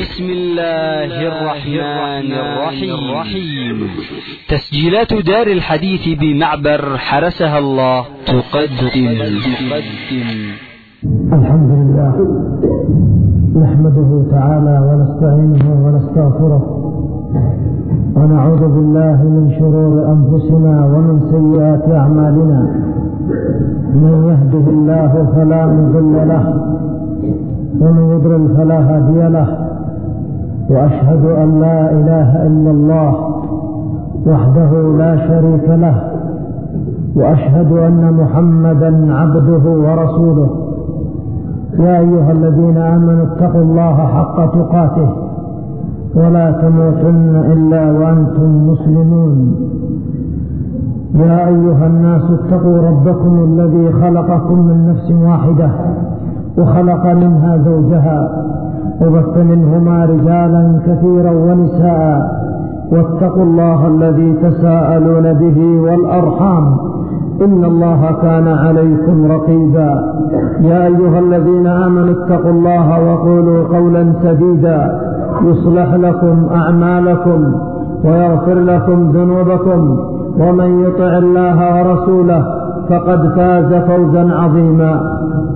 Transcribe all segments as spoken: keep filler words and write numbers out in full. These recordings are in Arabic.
بسم الله الرحمن الرحيم. تسجيلات دار الحديث بمعبر حرسها الله تقدم الحمد لله نحمده تعالى ونستعينه ونستغفره ونعوذ بالله من شرور أنفسنا ومن سيئات أعمالنا. من يهده الله فلا مضل له ومن يضلل فلا هادي له، وأشهد أن لا إله إلا الله وحده لا شريك له، وأشهد أن محمدا عبده ورسوله. يا أيها الذين آمنوا اتقوا الله حق تقاته ولا تموتن إلا وأنتم مسلمون. يا أيها الناس اتقوا ربكم الذي خلقكم من نفس واحدة وخلق منها زوجها وبث منهما رجالا كثيرا ونساء، واتقوا الله الذي تساءلون به والأرحام إن الله كان عليكم رقيبا. يا أيها الذين آمنوا اتقوا الله وقولوا قولا سديدا يصلح لكم أعمالكم ويغفر لكم ذنوبكم، ومن يطع الله ورسوله فقد فاز فوزا عظيما.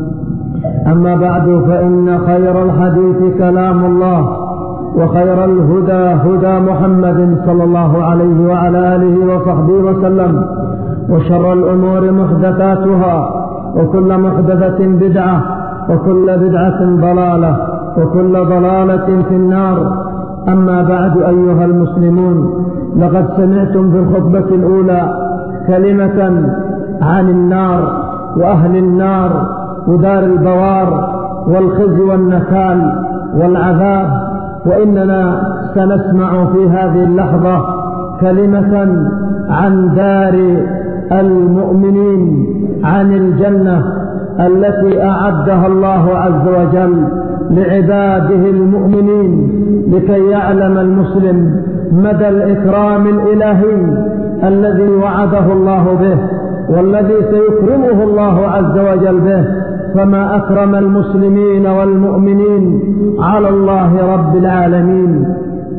أما بعد، فإن خير الحديث كلام الله، وخير الهدى هدى محمد صلى الله عليه وعلى آله وصحبه وسلم، وشر الأمور محدثاتها، وكل محدثة بدعة، وكل بدعة ضلالة، وكل ضلالة في النار. أما بعد أيها المسلمون، لقد سمعتم في الخطبة الأولى كلمة عن النار وأهل النار ودار البوار والخزي والنكال والعذاب، وإننا سنسمع في هذه اللحظة كلمة عن دار المؤمنين، عن الجنة التي أعدها الله عز وجل لعباده المؤمنين، لكي يعلم المسلم مدى الإكرام الإلهي الذي وعده الله به والذي سيكرمه الله عز وجل به. فما أكرم المسلمين والمؤمنين على الله رب العالمين.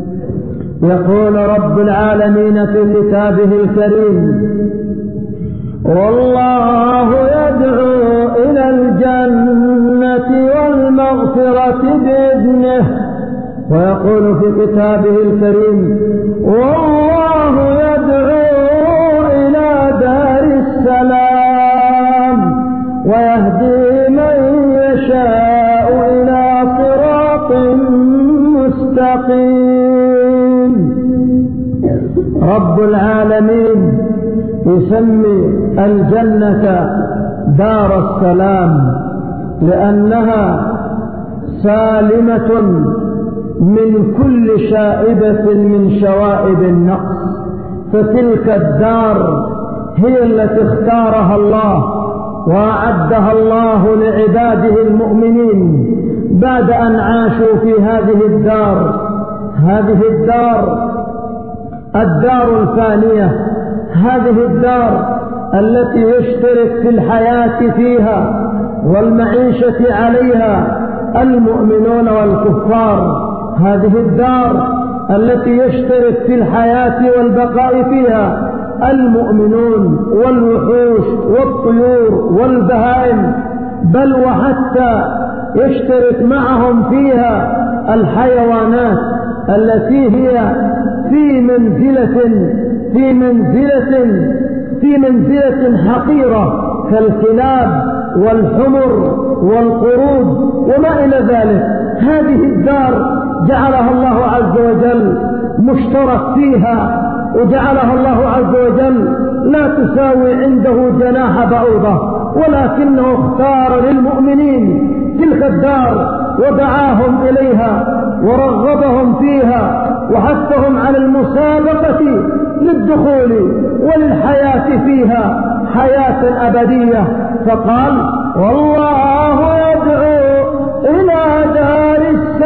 يقول رب العالمين في كتابه الكريم: والله يدعو إلى الجنة والمغفرة بإذنه. ويقول في كتابه الكريم: والله يدعو إلى دار السلام ويهدي من يشاء إلى صراط مستقيم. رب العالمين يسمي الجنة دار السلام لأنها سالمة من كل شائبة من شوائب النقص. فتلك الدار هي التي اختارها الله وأعدها الله لعباده المؤمنين بعد أن عاشوا في هذه الدار. هذه الدار الدار الفانية، هذه الدار التي يشترك في الحياة فيها والمعيشة عليها المؤمنون والكفار. هذه الدار التي يشترك في الحياة والبقاء فيها المؤمنون والوحوش والطيور والبهائم، بل وحتى يشترك معهم فيها الحيوانات التي هي في منزلة في منزلة في منزلة حقيرة كالكلاب والحمر والقرود وما إلى ذلك. هذه الدار جعلها الله عز وجل مشترك فيها، وجعلها الله عز وجل لا تساوي عنده جناح بعوضة، ولكنه اختار للمؤمنين تلك الدار ودعاهم إليها ورغبهم فيها وحثهم على المسابقة للدخول وللحياة فيها حياة أبدية. فقال: والله يدعو إلى دار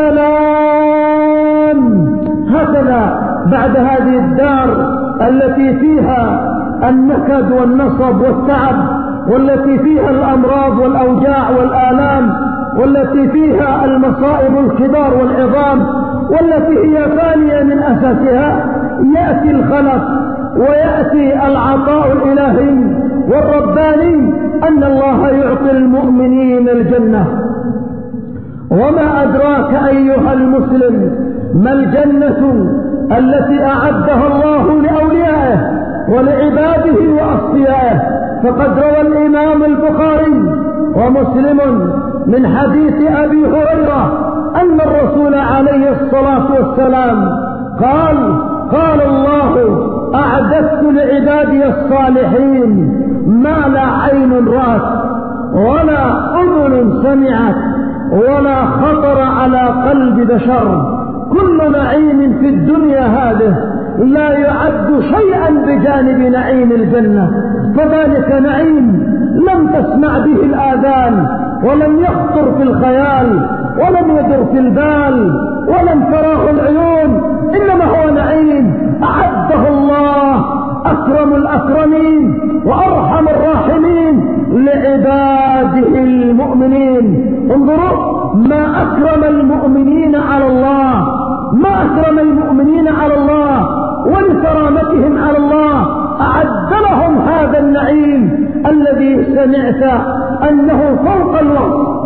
السلام. هكذا بعد هذه الدار التي فيها النكد والنصب والتعب، والتي فيها الأمراض والأوجاع والآلام، والتي فيها المصائب الكبار والعظام، والتي هي ثانية من أساسها يأتي الخلق ويأتي العطاء الإلهي والرباني أن الله يعطي المؤمنين الجنة. وما أدراك أيها المسلم ما الجنة التي أعدها الله لأوليائه ولعباده وأصفيائه؟ فقد روى الإمام البخاري ومسلم من حديث أبي هريرة أن الرسول عليه الصلاة والسلام قال: قال الله: أعددت لعبادي الصالحين ما لا عين رأت ولا أذن سمعت ولا خطر على قلب بشر. كل نعيم في الدنيا هذه لا يعد شيئا بجانب نعيم الجنة، فذلك نعيم لم تسمع به الآذان ولم يخطر في الخيال ولم يدر في البال ولم تراه العيون، إنما هو نعيم أعده الله أكرم الأكرمين وأرحم الراحمين لعباده المؤمنين. انظروا ما أكرم المؤمنين على الله، ما أكرم المؤمنين على الله ولكرامتهم على الله أعد لهم هذا النعيم الذي سمعت أنه فوق الوصف.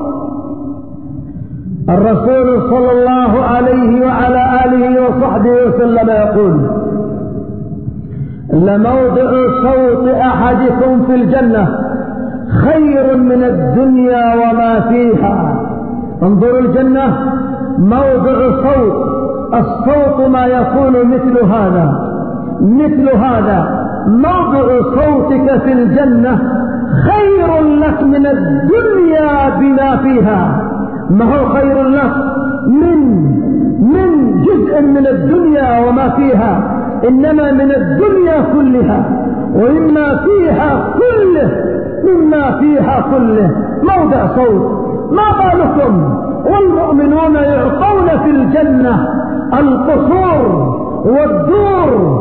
الرسول صلى الله عليه وعلى آله وصحبه وسلم يقول: لموضع صوت أحدكم في الجنة خير من الدنيا وما فيها. انظروا الجنة موضع صوت، الصوت ما يكون مثل هذا مثل هذا موضع صوتك في الجنة خير لك من الدنيا بما فيها. ما هو خير لك من من جزء من الدنيا وما فيها، إنما من الدنيا كلها ومما فيها كله مما فيها كله موضع صوت. ما بالكم والمؤمنون يعطون في الجنة القصور والدور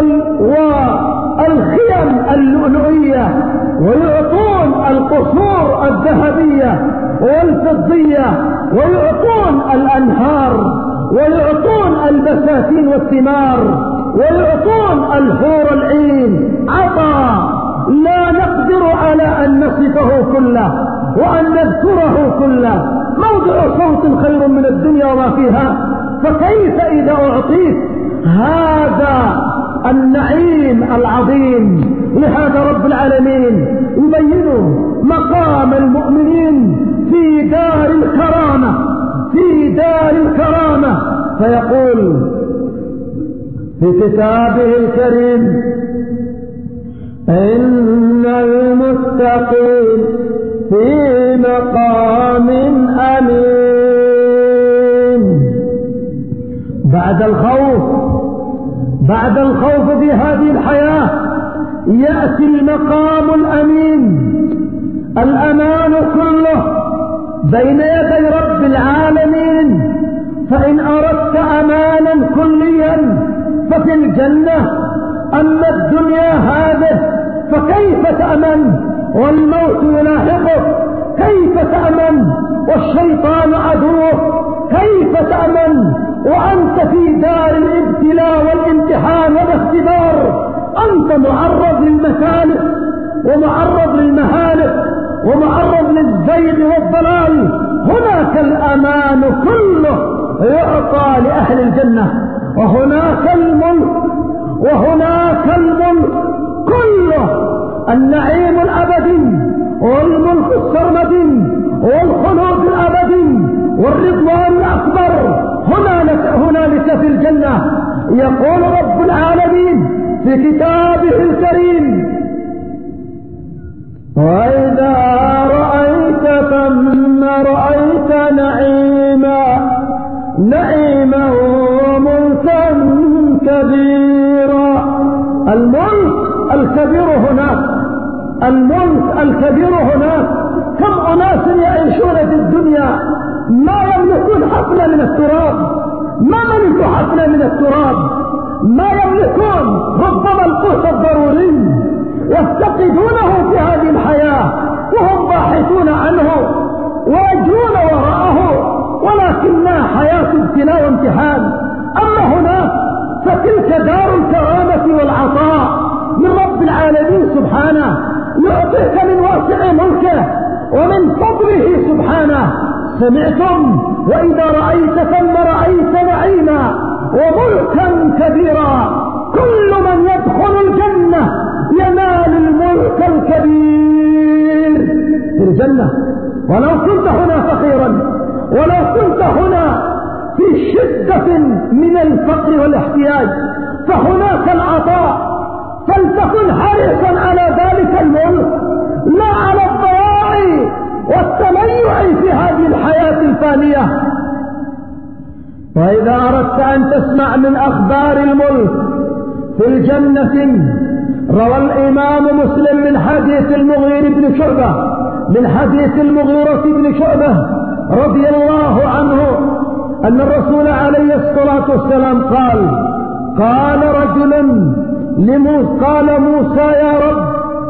والخيم اللؤلؤية، ويعطون القصور الذهبية والفضية، ويعطون الأنهار، ويعطون البساتين والثمار، ويعطون الحور العين عطاء لا نقدر على أن نصفه كله وأن نذكره كله. موضع صوت خير من الدنيا وما فيها، فكيف إذا أعطيت هذا النعيم العظيم؟ لهذا رب العالمين يبين مقام المؤمنين في دار الكرامة في دار الكرامة فيقول في كتابه الكريم: إن المتقين في مقام أمين. بعد الخوف بعد الخوف في هذه الحياة يأتي المقام الأمين، الأمان كله بين يدي رب العالمين. فإن أردت أمانا كليا ففي الجنة، أما الدنيا هذه فكيف تأمن والموت يلاحقك؟ كيف تأمن والشيطان عدوك؟ كيف تأمن وأنت في دار الابتلاء والامتحان والاختبار؟ أنت معرض للمسالك ومعرض للمهالك ومعرض للزيغ والضلال. هناك الأمان كله يعطى لأهل الجنة، وهناك الملك وهناك الملك كله، النعيم الأبدي والملك السرمدي والخلود الأبدي والرضوان الأكبر هنالك, هنالك في الجنة. يقول رب العالمين في كتابه الكريم: وإذا رأيت ثم رأيت نعيما نعيما وملكا كبيرا. الملك الكبير هناك، الملك الكبير هناك. كم أناس يعيشون في الدنيا ما يملكون حفلة من التراب، ما ملكوا حفلة من التراب، ما يملكون ربما القوت الضروري، يفتقدونه في هذه الحياة وهم باحثون عنه ويجرون وراءه، ولكنها حياة ابتلاء ابتلاء وامتحان. أما هناك فتلك دار الكرامة والعطاء من رب العالمين سبحانه، يعطيك من واسع ملكه ومن فضله سبحانه. سمعتم وإذا رأيت ثم رأيت نعيما وملكا كبيرا. كل من يدخل الجنة ينال الملك الكبير في الجنة. ولو كنت هنا فقيرا، ولو كنت هنا في شدة من الفقر والاحتياج، فهناك العطاء، فلتكن حريصا على ذلك الملك لا على الضياع والتميع في هذه الحياة الفانية. وإذا أردت أن تسمع من أخبار الملك في الجنة، روى الإمام مسلم من حديث المغيرة بن شعبة من حديث المغيرة بن شعبة رضي الله عنه أن الرسول عليه الصلاة والسلام قال قال رجل لموسى قال موسى يا رب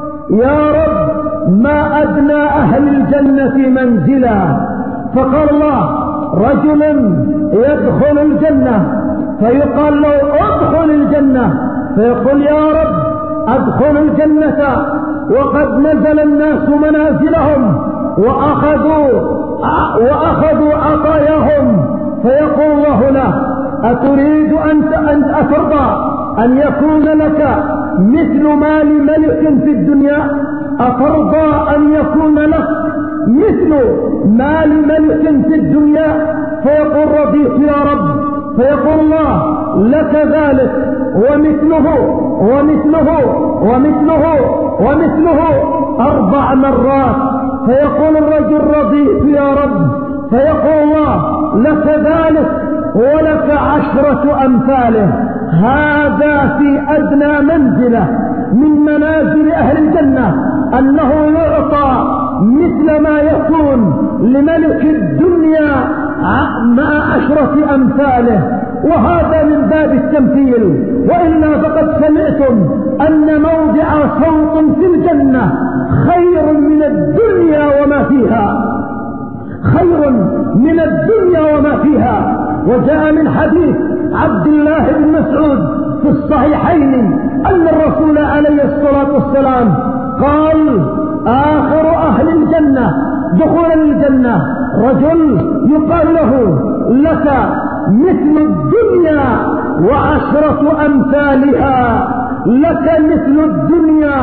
يا رب ما أدنى أهل الجنة منزلا؟ فقال الله رجل يدخل الجنة فيقال له ادخل الجنة، فيقول يا رب ادخل الجنة وقد نزل الناس منازلهم وأخذوا وأخذوا عطاياهم، فيقول الله له أتريد أن أترضى أن يكون لك مثل مال ملك في الدنيا؟ أترضى أن يكون لك مثل مال ملك في الدنيا؟ فيقول رضيت يا رب، فيقول الله لك ذلك ومثله ومثله ومثله ومثله أربع مرات. فيقول الرجل رضيت يا رب، فيقول الله لك ذلك ولك عشرة أمثاله. هذا في أدنى منزلة من منازل أهل الجنة، أنه يعطى مثل ما يكون لملك الدنيا مع عشرة أمثاله، وهذا من باب التمثيل. وإلا فقد سمعتم أن موضع صوت في الجنة خير من الدنيا وما فيها، خير من الدنيا وما فيها. وجاء من حديث عبد الله بن مسعود في الصحيحين أن الرسول عليه الصلاة والسلام قال آخر أهل الجنة دخول الجنة رجل يقال له لك مثل الدنيا وعشرة أمثالها، لك مثل الدنيا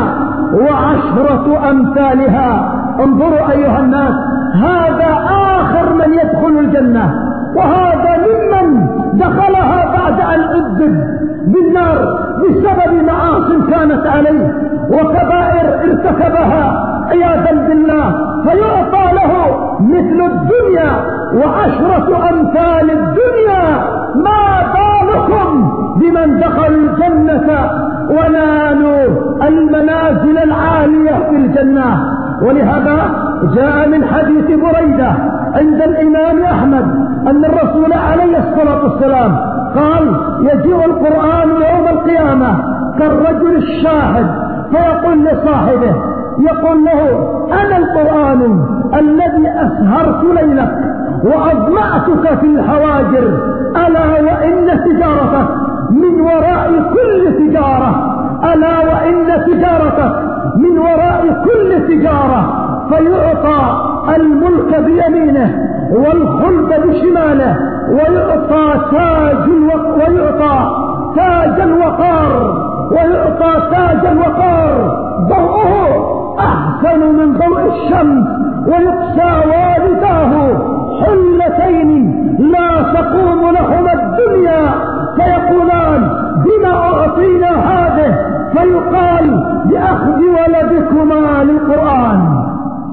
وعشرة أمثالها. انظروا أيها الناس، هذا آخر من يدخل الجنة، وهذا ممن دخلها بعد أن عذب بالنار بسبب معاص كانت عليه وكبائر ارتكبها عياذا بالله، فيعطى له مثل الدنيا وعشرة أمثال الدنيا. ما بالكم بمن دخل الجنة ونالوا المنازل العالية في الجنة؟ ولهذا جاء من حديث بريدة عند الإمام أحمد أن الرسول عليه الصلاة والسلام قال يجيء القرآن يوم القيامة كالرجل الشاهد، فيقول لصاحبه يقول له أنا القرآن الذي أسهرت ليلك وأضمعتك في الحواجر، ألا وإن تجارتك من وراء كل تجارة، ألا وإن تجارتك من وراء كل تجارة. فيعطى الملك بيمينه والخلد بشماله، ويعطى تاج ويعطى تاج الوقار، ويعطى تاج الوقار ضوءه أحسن من ضوء الشمس، ويقسى والداه حلتين لا تقوم لهما الدنيا، فيقولان بما أعطينا هذه؟ فيقال بأخذ ولدكما للقرآن.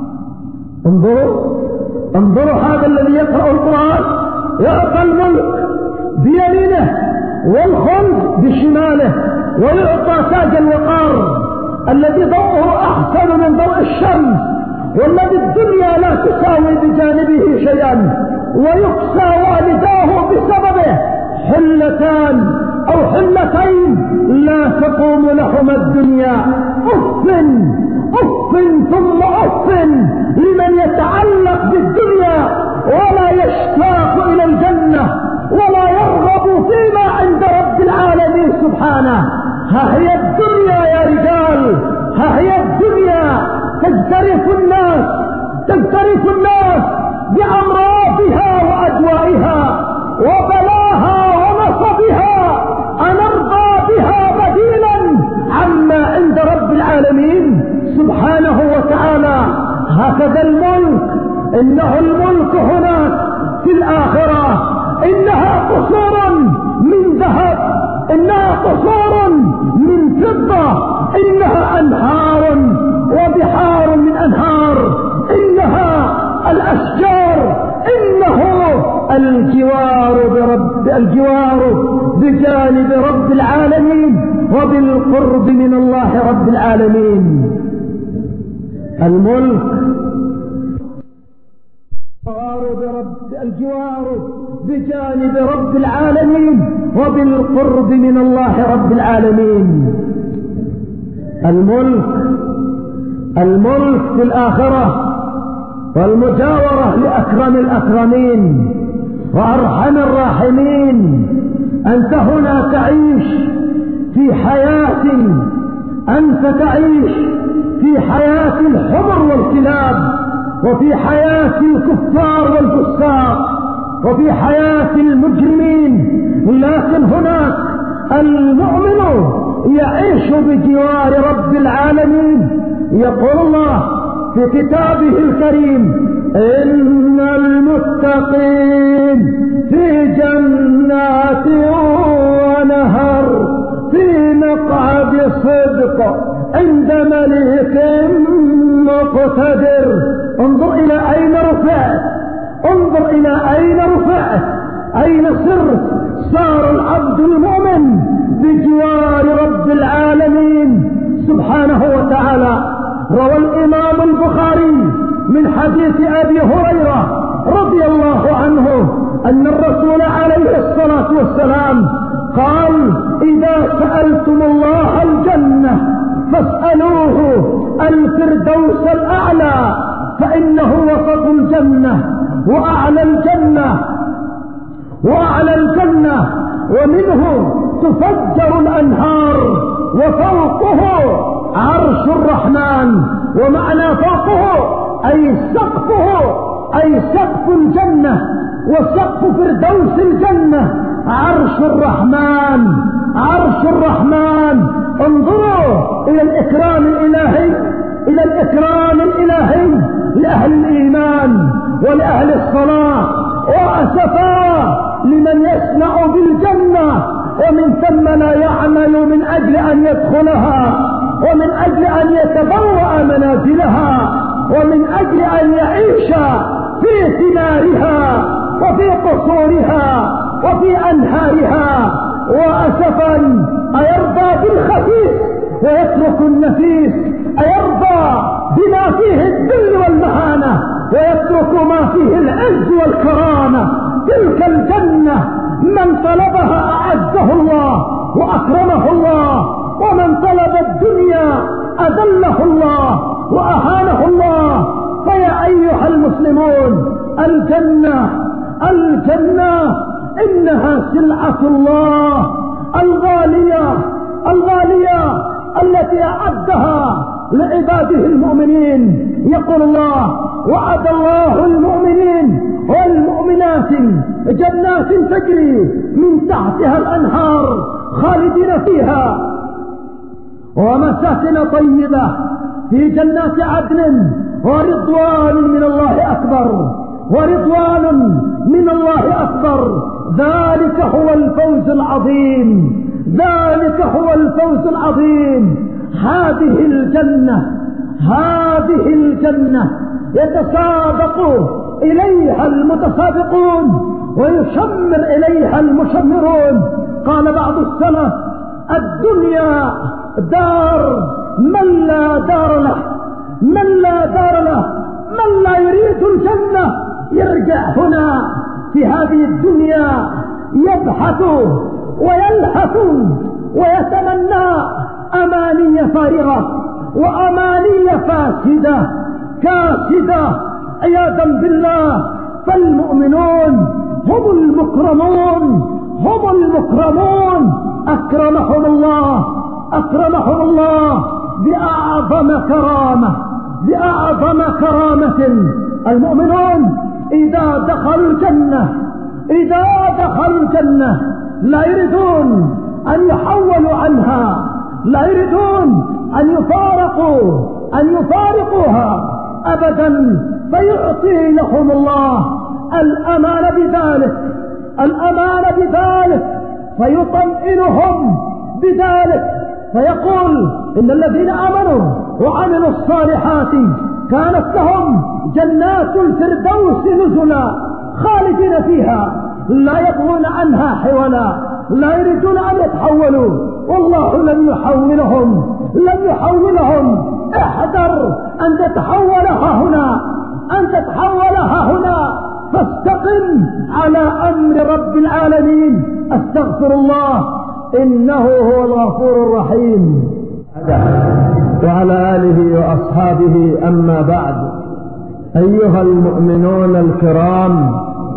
انظروا انظروا هذا الذي يقرأ القرآن يعطى الملك بيمينه والخلد بشماله، ويعطى تاج الوقار الذي ضوءه أحسن من ضوء الشمس، والذي الدنيا لا تساوي بجانبه شيئا، ويقسى والداه بسببه حلتان أو حلتين لا تقوم لهما الدنيا. أف أف ثم أف لمن يتعلق بالدنيا ولا يشتاق إلى الجنة ولا سبحانه: ها هي الدنيا يا رجال، ها هي الدنيا تجترف الناس تجترف الناس بأمراضها وأدوائها وبلاها ونصبها، أنرضى بها بديلا عما عند رب العالمين سبحانه وتعالى. هكذا الملك، إنه الملك هناك في الآخرة إنها قصور من ذهب، إنها قصور من فضة، إنها أنهار وبحار من أنهار، إنها الأشجار، إنه الجوار برب الجوار بجانب رب العالمين وبالقرب من الله رب العالمين. الملك الجوار بجانب رب العالمين وبالقرب من الله رب العالمين. الملك الملك في الآخرة والمجاورة لأكرم الأكرمين وأرحم الراحمين. أنت هنا تعيش في حياة أنت تعيش في حياة الحمر والكلاب، وفي حياة الكفار والفساق، وفي حياة المجرمين، لكن هناك المؤمن يعيش بجوار رب العالمين. يقول الله في كتابه الكريم: إن المتقين في جنات ونهر في مقعد صدق عند مليك مقتدر. انظر إلى أين رفعت، انظر إلى أين رفعت، أين صرت. صار العبد المؤمن بجوار رب العالمين سبحانه وتعالى. روى الإمام البخاري من حديث أبي هريرة رضي الله عنه أن الرسول عليه الصلاة والسلام قال: إذا سألتم الله الجنة فاسألوه الفردوس الأعلى، فإنه وسط الجنة وأعلى الجنة وأعلى الجنة، ومنه تفجر الأنهار، وفوقه عرش الرحمن. ومعنى فوقه أي سقفه، أي سقف الجنة وسقف فردوس الجنة عرش الرحمن، عرش الرحمن. انظروا إلى الإكرام الإلهي، إلى الإكرام الإلهي لأهل الإيمان ولأهل الصلاة. وأسفا لمن يسمع بالجنة ومن ثم لا يعمل من أجل أن يدخلها، ومن أجل أن يتبوأ منازلها، ومن أجل أن يعيش في ثمارها وفي قصورها وفي أنهارها. وأسفا أيرضى بالخفيف ويترك النفيس؟ أيرضى بما فيه الذل والمهانة ويترك ما فيه العز والكرامة؟ تلك الجنة من طلبها أعزه الله وأكرمه الله، ومن طلب الدنيا أذله الله وأهانه الله. فيا أيها المسلمون، الجنة الجنة إنها سلعة الله الغالية الغالية التي أعدها لعباده المؤمنين. يقول الله: وعد الله المؤمنين والمؤمنات جنات تجري من تحتها الأنهار خالدين فيها، ومساكن طيبة في جنات عدن، ورضوان من الله أكبر، ورضوان من الله أكبر. ذلك هو الفوز العظيم، ذلك هو الفوز العظيم. هذه الجنة هذه الجنة يتسابق إليها المتسابقون ويشمر إليها المشمرون. قال بعض السلف: الدنيا دار من لا دار له، من لا دار له، من لا يريد الجنة يرجع هنا في هذه الدنيا يبحث ويلهث ويتمنى أماني فارغة وأماني فاسدة كاسدة عياذا بالله. فالمؤمنون هم المكرمون، هم المكرمون أكرمهم الله أكرمهم الله بأعظم كرامة بأعظم كرامة. المؤمنون إذا دخلوا الجنة إذا دخلوا الجنة لا يريدون أن يحولوا عنها، لا يريدون أن يفارقوا أن يفارقوها أبدا، فيعطي لهم الله الأمان بذلك الأمان بذلك فيطمئنهم بذلك، فيقول إن الذين آمنوا وعملوا الصالحات كانت لهم جنات الفردوس نزلا خالدين فيها لا يبغون عنها حولا، لا يريدون أن يتحولوا، والله لم يحولهم لم يحولهم. احذر أن تتحولها هنا أن تتحولها هنا فاستقم على أمر رب العالمين. استغفر الله إنه هو الغفور الرحيم. وعلى آله وأصحابه. أما بعد، أيها المؤمنون الكرام،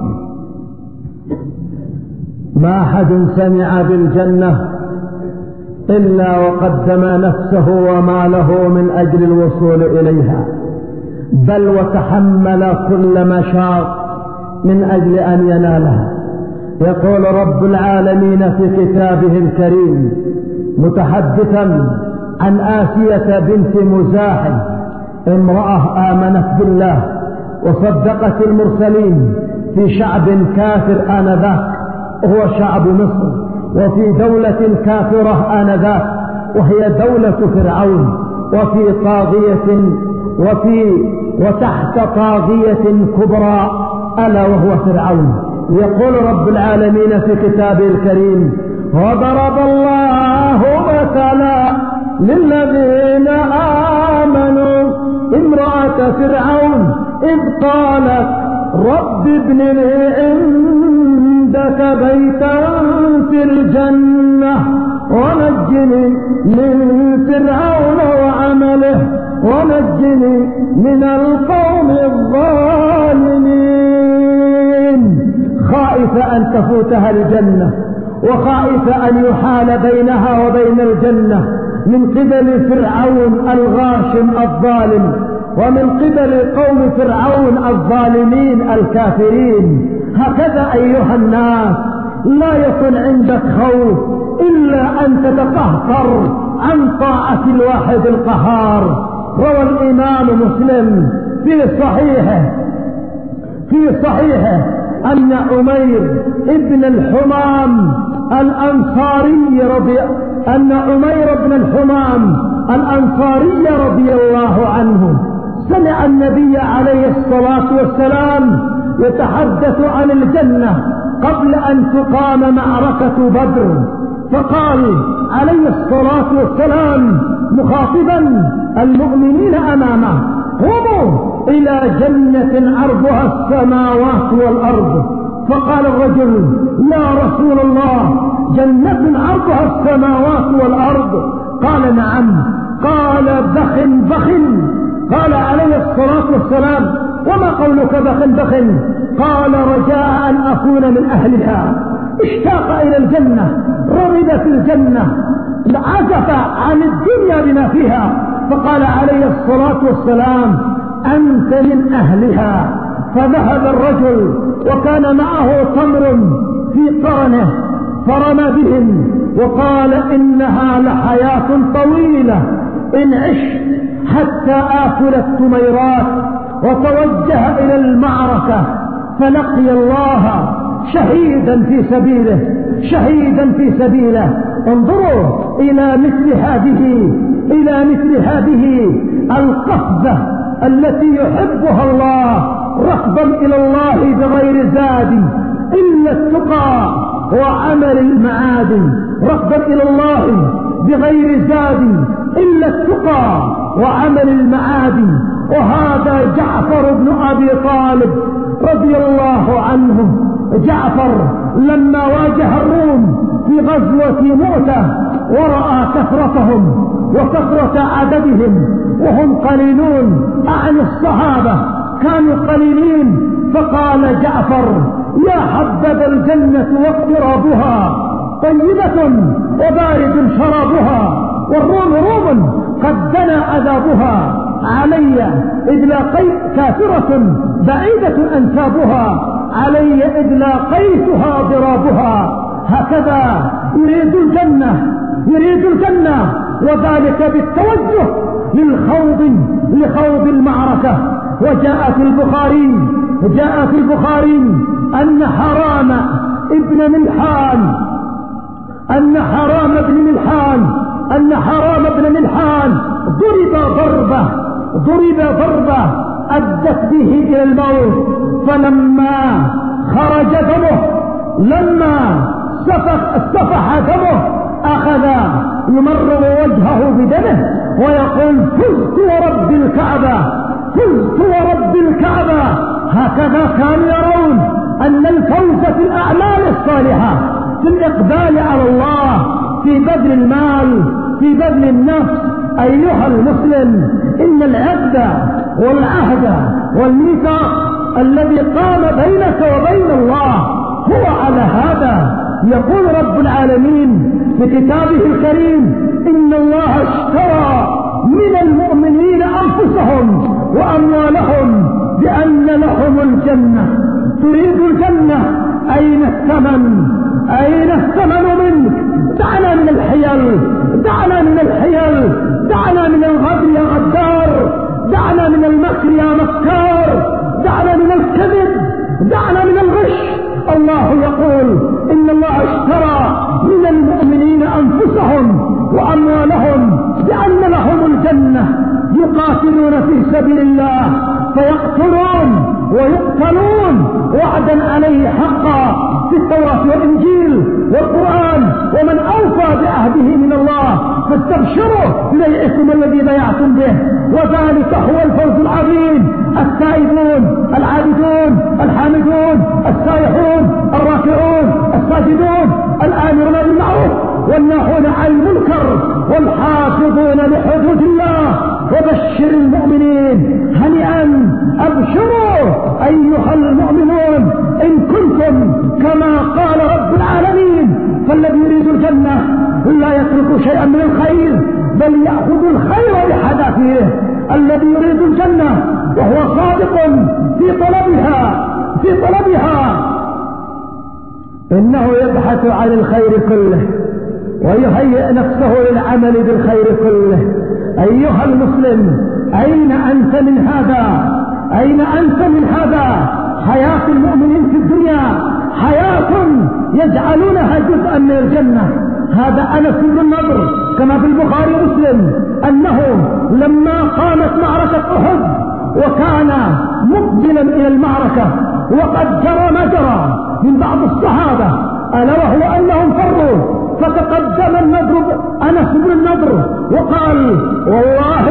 ما أحد سمع بالجنة إلا وقدم نفسه وماله من أجل الوصول إليها، بل وتحمل كل مشاق من أجل أن ينالها. يقول رب العالمين في كتابه الكريم متحدثا عن آسية بنت مزاحم، امرأة آمنت بالله وصدقت المرسلين في شعب كافر آنذاك وهو شعب مصر، وفي دولة كافرة آنذاك وهي دولة فرعون، وفي طاغية وفي وتحت طاغية كبرى ألا وهو فرعون. يقول رب العالمين في كتابه الكريم: وضرب الله مثلا للذين آمنوا امرأة فرعون إذ قالت رب ابن لي عندك بيتا في الجنة ونجني من فرعون وعمله ونجني من القوم الظالمين. خائفة أن تفوتها الجنة، وخائفة أن يحال بينها وبين الجنة من قبل فرعون الغاشم الظالم، ومن قبل قوم فرعون الظالمين الكافرين. هكذا أيها الناس لا يكن عندك خوف إلا أن تتقهقر عن طاعة الواحد القهار. روى الإمام مسلم في صحيحه في صحيحه أن عمير ابن الحمام الأنصاري رضي أن عمير بن الحمام الأنصاري رضي الله عنه سمع النبي عليه الصلاة والسلام يتحدث عن الجنة قبل أن تقام معركة بدر، فقال عليه الصلاة والسلام مخاطبا المؤمنين أمامه: قوموا إلى جنة عرضها السماوات والأرض. فقال الرجل: يا رسول الله، جنة عرضها السماوات والأرض؟ قال: نعم. قال: بخ بخ. قال عليه الصلاة والسلام: وما قولك بخ بخ؟ قال: رجاء أن أكون من أهلها. اشتاق إلى الجنة، رغب في الجنة، عزف عن الدنيا بما فيها. فقال عليه الصلاة والسلام: أنت من أهلها. فذهب الرجل وكان معه تمر في قرنه فرمى بهم وقال: إنها لحياة طويلة، إن عشت حتى آكل التميرات. وتوجه إلى المعركة فلقي الله شهيدا في سبيله شهيدا في سبيله. انظروا إلى مثل هذه إلى مثل هذه القفزة التي يحبها الله، رغبا إلى الله بغير زاد إلا التقى وعمل المعاد، رغبا إلى الله بغير زاد إلا التقى وعمل المعاد. وهذا جعفر بن أبي طالب رضي الله عنه. جعفر لما واجه الروم في غزوة مؤتة ورأى كثرتهم وكثرة عددهم وهم قليلون عن الصحابة، كانوا قليلين، فقال جعفر: يا حبذا الجنة واقترابها طيبة وبارد شرابها، والروم روم قد دنا عذابها، علي إذ لاقيت كافرة بعيدة أنسابها، علي إذ لاقيتها ضرابها. هكذا يريد الجنة، يريد الجنة، وذلك بالتوجه للخوض لخوض المعركة. وجاء في البخاري جاء في البخاري أن حرام ابن ملحان أن حرام ابن ملحان أن حرام ابن ملحان ضرب ضربة ضرب ضربة أدت به إلى الموت، فلما خرج دمه لما سفح سفح دمه أخذ يمرر وجهه بدمه ويقول فزت ورب الكعبة، فزت ورب الكعبة. هكذا كانوا يرون أن الفوز في الأعمال الصالحة، في الإقبال على الله، في بذل المال، في بذل النفس. أيها المسلم، إن العهد والعهد والميثاق الذي قام بينك وبين الله هو على هذا. يقول رب العالمين في كتابه الكريم إن الله اشترى من المؤمنين أنفسهم وأموالهم بأن لهم الجنة. تريد الجنة، أين الثمن؟ أين الثمن منك؟ دعنا من الحيل، دعنا من الحيل، دعنا من الغدر يا غدار، دعنا من المكر يا مكار، دعنا من الكذب، دعنا من الغش. الله يقول إن الله اشترى من المؤمنين أنفسهم وأموالهم بأن لهم الجنة، يقاتلون في سبيل الله فيقتلون ويقتلون وعدا عليه حقا في التوراة والإنجيل والقرآن، ومن أوفى بعهده من الله فاستبشروا ببيعكم الذي بايعتم به، وذلك هو الفوز العظيم. التائبون العابدون الحامدون السائحون الراكعون الساجدون الآمرون بالمعروف والناهون عن المنكر والحافظون لحدود الله. وبشر المؤمنين هنيئا أبشروا أيها المؤمنون إن كنتم كما قال رب العالمين. فالذي يريد الجنة لا يترك شيئا من الخير بل يأخذ الخير لحدثه. الذي يريد الجنة وهو صادق في طلبها في طلبها إنه يبحث عن الخير كله ويهيئ نفسه للعمل بالخير كله. أيها المسلم، أين أنت من هذا؟ أين أنت من هذا؟ حياة المؤمنين في الدنيا حياة يجعلونها جزءا من الجنة. هذا أنس بن النضر كما في البخاري ومسلم أنه لما قامت معركة أحد وكان مقبلا إلى المعركة وقد جرى ما جرى من بعض الصحابة، ألا وهو أنهم فروا، فتقدم النضر أنس بن النضر وقال والله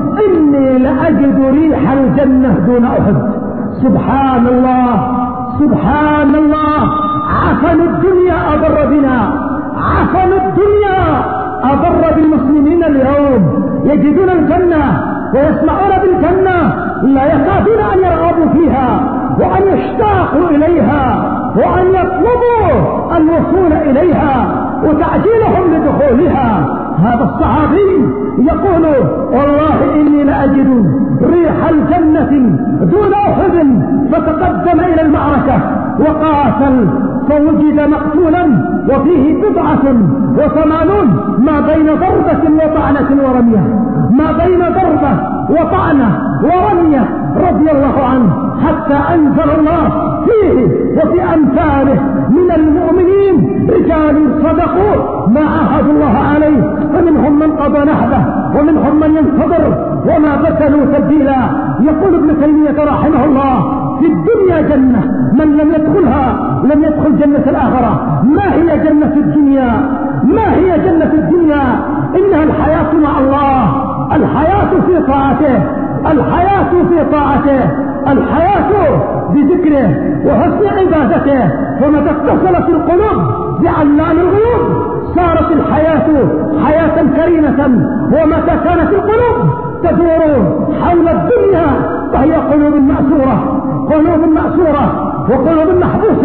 إني لأجد ريح الجنة دون أحد. سبحان الله سبحان الله، عفن الدنيا أضر بنا، عفن الدنيا أضر بالمسلمين اليوم. يجدون الجنة ويسمعون بالجنة لا يكادون أن يرغبوا فيها وأن يشتاقوا إليها وأن يطلبوا الوصول إليها وتعجيلهم لدخولها. هذا الصحابي يقول والله إني لأجد ريح الجنة دون أحد، فتقدم إلى المعركة وقاتل فوجد مقتولا وفيه بضعة وثمانون ما بين ضربة وطعنة ورمية، ما بين ضربة وطعنة ورمية رضي الله عنه، حتى أنزل الله فيه وفي أمثاله من المؤمنين رجال صدقوا ما عاهدوا الله عليه، فمنهم من قضى نحبه ومنهم من ينتظر وما بدلوا تبديلا. يقول ابن تيمية رحمه الله في الدنيا جنة من لم يدخلها لم يدخل جنة الآخرة. ما هي جنة الدنيا؟ ما هي جنة الدنيا؟ إنها الحياة مع الله، الحياة في طاعته، الحياة في طاعته، الحياة بذكره وحسن عبادته. ومتى اتصلت القلوب بعلام الغيوب صارت الحياة حياة كريمة. ومتى كانت القلوب تدور حول الدنيا فهي قلوب مأسورة، قلوب مأسورة وقلوب محبوسة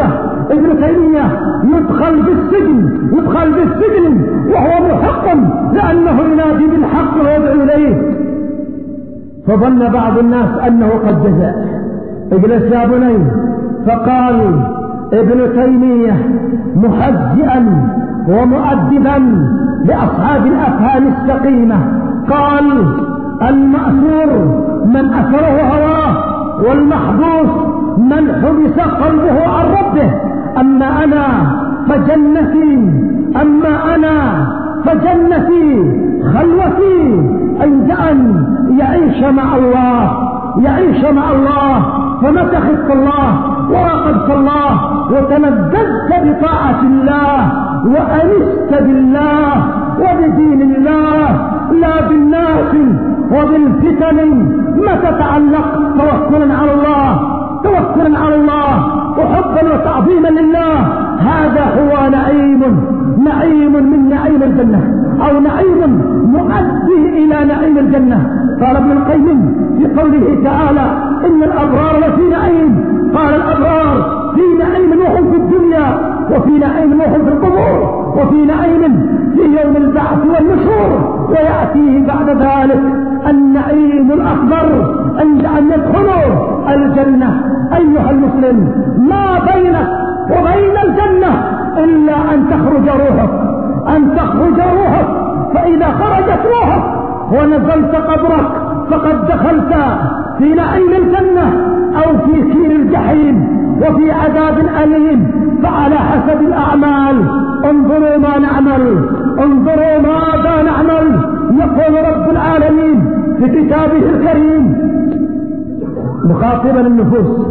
ابن تيمية يدخل بالسجن يدخل بالسجن وهو محق لأنه ينادي بالحق ويدعو إليه. فظن بعض الناس أنه قد جزع. اجلس يا بني. فقال ابن تيمية محزئا ومؤدبا لأصحاب الأفهام السقيمة قال: المأسور من أسره هواه، والمحبوس من حبس قلبه عن ربه. أما أنا فجنتي أما أنا فجنتي خلوتي عند أن يعيش مع الله يعيش مع الله. فمتى خفت الله وراقبت الله وتلذذت بطاعة الله وأنست بالله وبدين الله لا بالناس وبالفتن، ما تتعلق توكلا على الله توكلا على الله وحبا وتعظيما لله. هذا هو نعيم نعيم من نعيم الجنة، أو نعيم مؤدي إلى نعيم الجنة. قال ابن القيم في قوله تعالى: إن الأبرار لفي نعيم. قال: الأبرار في نعيم وهم في الدنيا، وفي نعيم وهم في القبور، وفي نعيم في يوم البعث والنشور. ويأتيه بعد ذلك النعيم الأكبر عند أن يدخلوا الجنة. أيها المسلم، ما بينك وبين الجنة إلا أن تخرج روحك أن تخرج روحك فإذا خرجت روحك ونزلت قبرك فقد دخلت في نعيم الجنة أو في كير الجحيم وفي عذاب أليم. فعلى حسب الأعمال انظروا ما نعمل انظروا ماذا نعمل. يقول رب العالمين في كتابه الكريم مخاطبا النفوس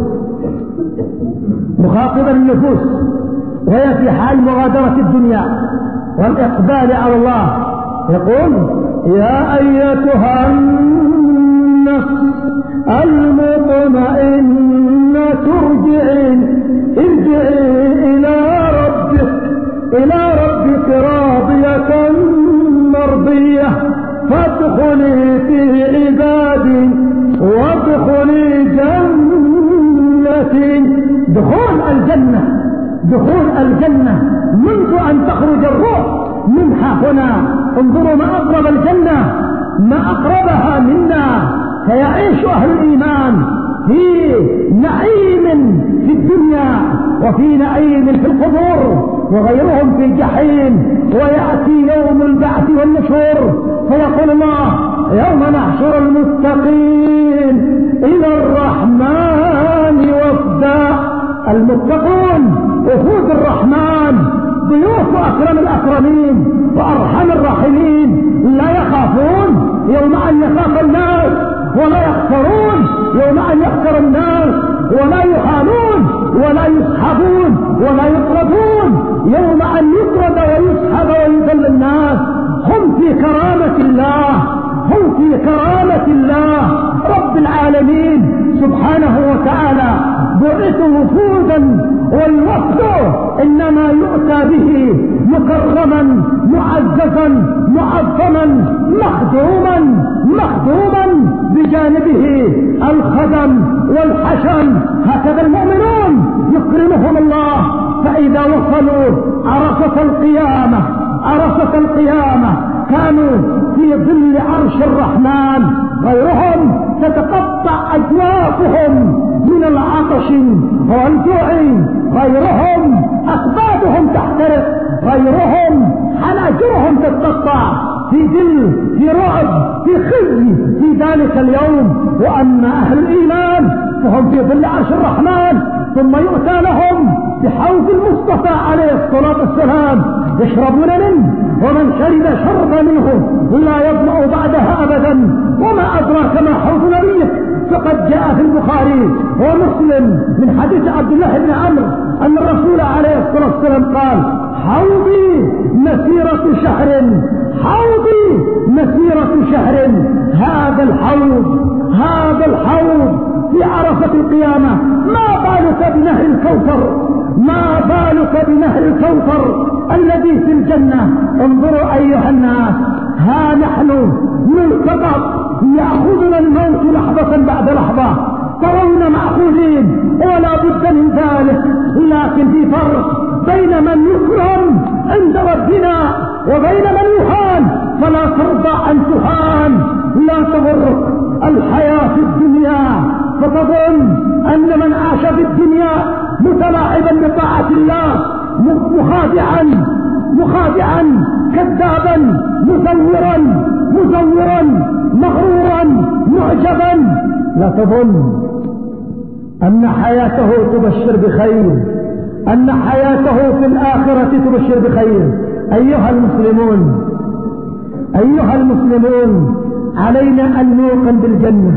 مخاطبا النفوس وهي في حال مغادرة الدنيا والإقبال على الله، يقول: يا أيتها النفس المطمئنة ارجعي ارجعي إلى ربك إلى ربك راضية مرضية فادخلي في عبادي وادخلي جنتي. دخول الجنة دخول الجنة منذ أن تخرج الروح منها هنا. انظروا ما أقرب الجنة ما أقربها منا. فيعيش أهل الإيمان في نعيم في الدنيا وفي نعيم في القبور وغيرهم في الجحيم. ويأتي يوم البعث والنشور فيقول الله: يوم نحشر المتقين إلى الرحمن وفدا. المتقون وفود الرحمن ضيوف أكرم الأكرمين وأرحم الراحمين، لا يخافون يوم أن يخاف الناس، ولا يخسرون يوم أن يخسر الناس، ولا يحالون ولا يسحبون ولا يطردون يوم أن يطرد ويسحب ويذل الناس. هم في كرامة الله هم في كرامة الله رب العالمين سبحانه وتعالى. بعثوا وفودا والوفد إنما يؤتى به مكرما معززا معظما مخدوما مخدوما بجانبه الخدم والحشم. هكذا المؤمنون يكرمهم الله. فإذا وصلوا عرصة القيامة عرصة القيامة كانوا في ظل عرش الرحمن. غيرهم تتقطع أجوافهم من العطش والجوع، غيرهم أكبادهم تحترق، غيرهم حناجرهم تتقطع في ذل في رعب في خزي في ذلك اليوم. وأما أهل الإيمان فهم في ظل عرش الرحمن، ثم يؤتى لهم بحوض المصطفى عليه الصلاة والسلام يشربون منه، ومن شرب شرب منه لا يظمأ بعدها أبدا. وما أدراك ما حوض نبيك؟ فقد جاء في البخاري ومسلم من حديث عبد الله بن عمرو أن الرسول عليه الصلاة والسلام قال: حوضي مسيرة شهر حوضي مسيرة شهر. هذا الحوض هذا الحوض في عرفة القيامة. ما بالك بنهر الكوثر ما بالك بنهر الكوثر الذي في الجنة. انظروا أيها الناس، ها نحن نلتقط يأخذنا الموت لحظة بعد لحظة. ترون مأخوذين ولا بد من ذلك، لكن في فرق بين من يكرم عند ربنا وبين من يهان، فلا ترضى أن تهان. لا تغرك الحياة في الدنيا فتظن أن من عاش في الدنيا متلاعبا بطاعة الله مخادعا مخادعا كذابا مزورا مزورا مغرورا معجبا، لا تظن أن حياته تبشر بخير، أن حياته في الآخرة تبشر بخير. أيها المسلمون أيها المسلمون علينا أن نوقن بالجنة،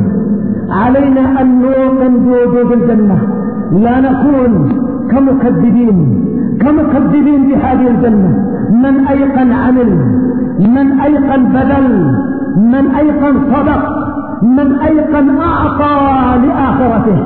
علينا أن نوقن بوجود الجنة، لا نكون كمكذبين كمكذبين بهذه الجنة. من أيقن عمل، من أيقن بذل، من أيقن صدق، من أيقن أعطى لآخرته،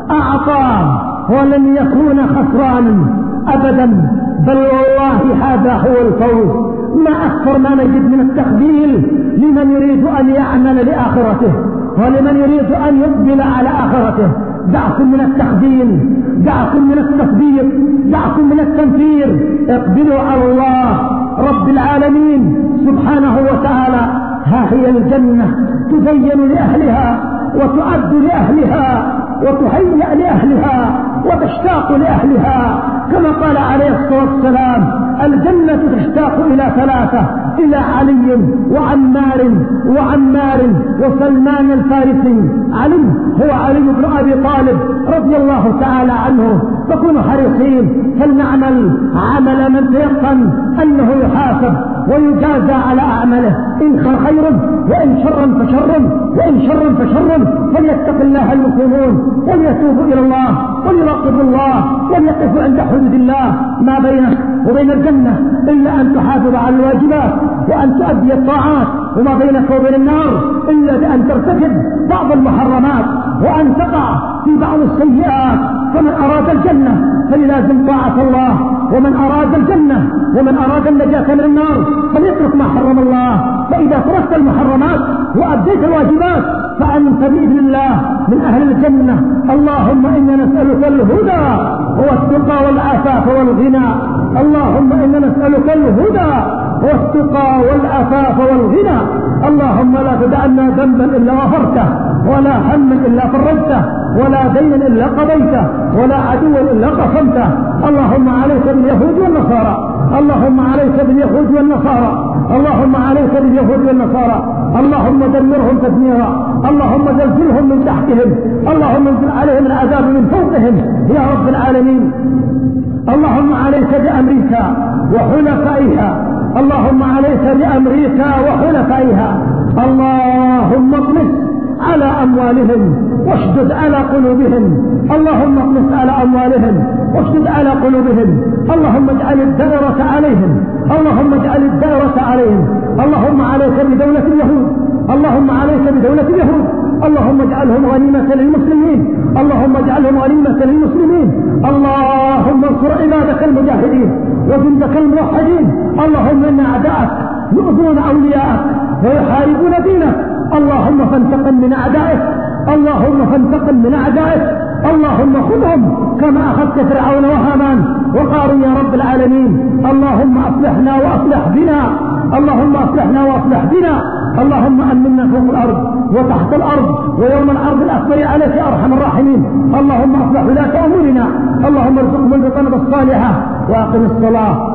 أعطى ولن يكون خسرانا أبدا، بل والله هذا هو الفوز. ما أكثر ما نجد من التخذيل لمن يريد أن يعمل لآخرته ولمن يريد أن يقبل على آخرته. دعكم من التخذيل، دعكم من التثبيت، دعكم من التنفير، اقبلوا على الله رب العالمين سبحانه وتعالى. ها هي الجنة تزين لأهلها وتعد لأهلها وتهيأ لأهلها وتشتاق لأهلها، كما قال عليه الصلاة والسلام: الجنة تشتاق إلى ثلاثة، إلى علي وعمار وعمار وسلمان الفارسي. علي هو علي بن أبي طالب رضي الله تعالى عنه. فكونوا حريصين فلنعمل عمل من تيقن أنه يحاسب ويجازى على أعماله، إن خير وإن شر فشر وإن شر فشر. فليتق الله المسلمون وليتوبوا إلى الله وليراقبوا الله وليقفوا عند حدود الله. ما بينك وبين الجنة إلا أن تحافظ على الواجبات وأن تؤدي الطاعات، وما بينك وبين النار إلا بأن ترتكب بعض المحرمات وأن تقع في بعض السيئات. فمن أراد الجنة فليلازم طاعة الله، ومن أراد الجنة ومن أراد النجاة من النار فليترك ما حرم الله. فإذا تركت المحرمات وأديت الواجبات فأنت بإذن الله من أهل الجنة. اللهم إنا نسألك الهدى والتقى والعفاف والغنى، اللهم إنا نسألك الهدى والتقى والعفاف والغنى. اللهم لا تدعنا ذنبا إلا غفرته، ولا هما إلا فرجته، ولا دينا إلا قضيته، ولا عدوا إلا قسمته. اللهم عليك باليهود والنصارى، اللهم عليك باليهود والنصارى، اللهم عليك باليهود والنصارى، اللهم دمرهم تدميرا، اللهم زلزلهم من تحتهم، اللهم انزل عليهم العذاب من فوقهم يا رب العالمين. اللهم عليك بأمريكا وحلفائها، اللهم عليك بأمريكا وحلفائها. اللهم اطمس على أموالهم واشدد على قلوبهم، اللهم اطمس على أموالهم واشدد على قلوبهم. اللهم اجعل الدائرة عليهم، اللهم اجعل الدائرة عليهم. اللهم عليك بدولة اليهود، اللهم عليك بدولة اليهود، اللهم اجعلهم غنيمة للمسلمين، اللهم اجعلهم غنيمة للمسلمين. اللهم انصر عبادك المجاهدين وجندك الموحدين. اللهم إن أعداءك يؤذون أولياءك ويحاربون دينك، اللهم فانتقم من أعدائك، اللهم فانتقم من أعدائك، اللهم خذهم كما أخذت فرعون وهامان وقارون يا رب العالمين. اللهم أصلحنا وأصلح بنا، اللهم أصلحنا وأصلح بنا. اللهم أمنا فوق الأرض وتحت الأرض ويوم العرض الأكبر عليك يا أرحم الراحمين. اللهم أصلح ولاة أمورنا، اللهم ارزقهم البطانة الصالحة وأقم الصلاة.